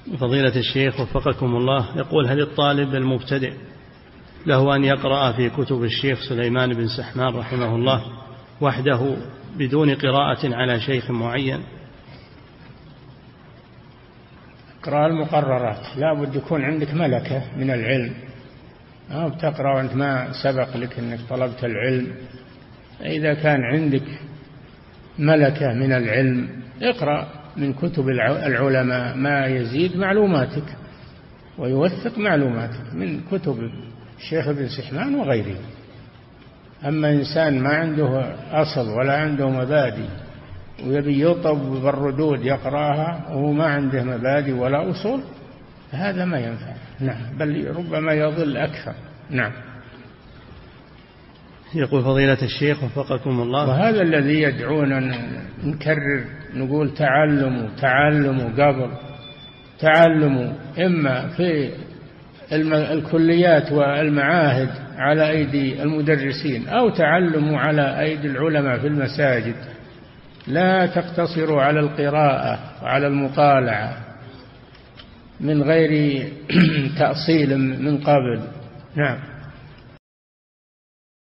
فضيلة الشيخ وفقكم الله، يقول: هل الطالب المبتدئ له أن يقرأ في كتب الشيخ سليمان بن سحمان رحمه الله وحده بدون قراءة على شيخ معين؟ اقرأ المقررات، لا بد يكون عندك ملكة من العلم، أو بتقرأ وأنت ما سبق لك أنك طلبت العلم. إذا كان عندك ملكة من العلم اقرأ من كتب العلماء ما يزيد معلوماتك ويوثق معلوماتك من كتب الشيخ ابن سحمان وغيره. أما إنسان ما عنده أصل ولا عنده مبادئ ويبي يطب بالردود يقرأها وهو ما عنده مبادئ ولا أصول، هذا ما ينفع. نعم، بل ربما يضل أكثر. نعم. يقول فضيلة الشيخ وفقكم الله، وهذا الذي يدعونا نكرر نقول تعلموا قبل، تعلموا إما في الكليات والمعاهد على أيدي المدرسين، أو تعلموا على أيدي العلماء في المساجد. لا تقتصروا على القراءة وعلى المطالعة من غير تأصيل من قبل. نعم.